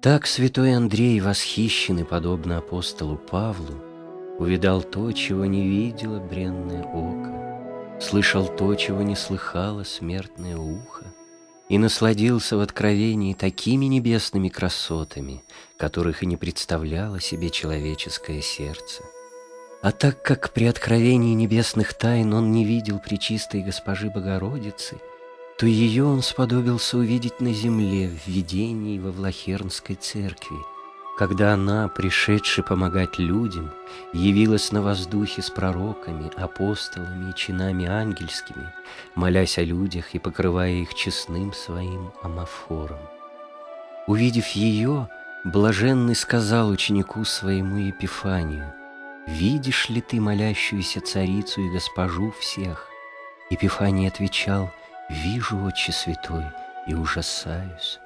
Так святой Андрей, восхищенный, подобно апостолу Павлу, увидал то, чего не видело бренное око, слышал то, чего не слыхало смертное ухо, и насладился в откровении такими небесными красотами, которых и не представляло себе человеческое сердце. А так как при откровении небесных тайн он не видел пречистой Госпожи Богородицы, то ее он сподобился увидеть на земле в видении во Влахернской церкви, когда она, пришедшая помогать людям, явилась на воздухе с пророками, апостолами и чинами ангельскими, молясь о людях и покрывая их честным своим омофором. Увидев ее, блаженный сказал ученику своему Епифанию: «Видишь ли ты молящуюся царицу и госпожу всех?» Епифаний отвечал: «Вижу, Отче святой, и ужасаюсь».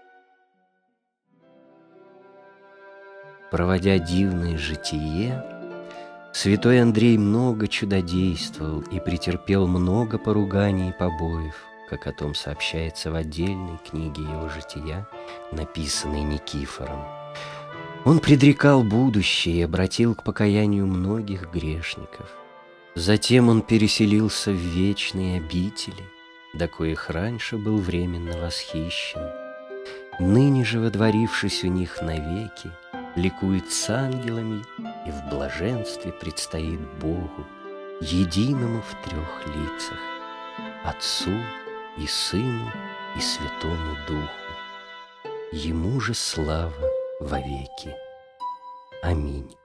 Проводя дивное житие, святой Андрей много чудодействовал и претерпел много поруганий и побоев, как о том сообщается в отдельной книге его жития, написанной Никифором. Он предрекал будущее и обратил к покаянию многих грешников. Затем он переселился в вечные обители, до коих раньше был временно восхищен. Ныне же, водворившись у них навеки, ликует с ангелами и в блаженстве предстоит Богу, единому в трех лицах: Отцу и Сыну и Святому Духу. Ему же слава вовеки. Аминь.